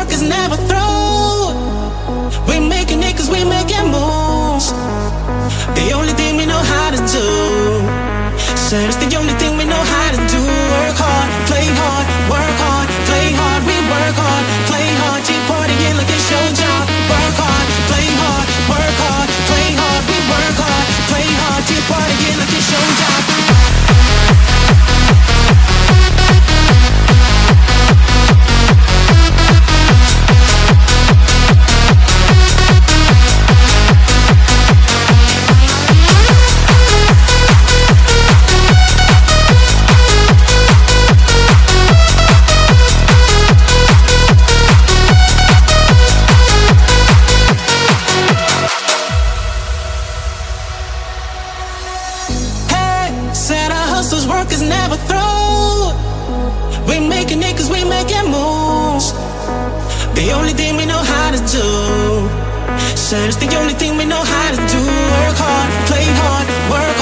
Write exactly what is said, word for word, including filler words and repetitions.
work is never through. We making it cause we making moves. The only thing we know how to do. Said it's the only thing we know how to do. Work hard, play hard, work hard, play hard. We work hard, play hard, keep partying like it's your job. Work hard, play hard, work hard, play hard. We work hard, play hard, keep partying like it's your job. Work is never through. We making it cause we making moves. The only thing we know how to do. Said it's the only thing we know how to do. Work hard, play hard, work hard.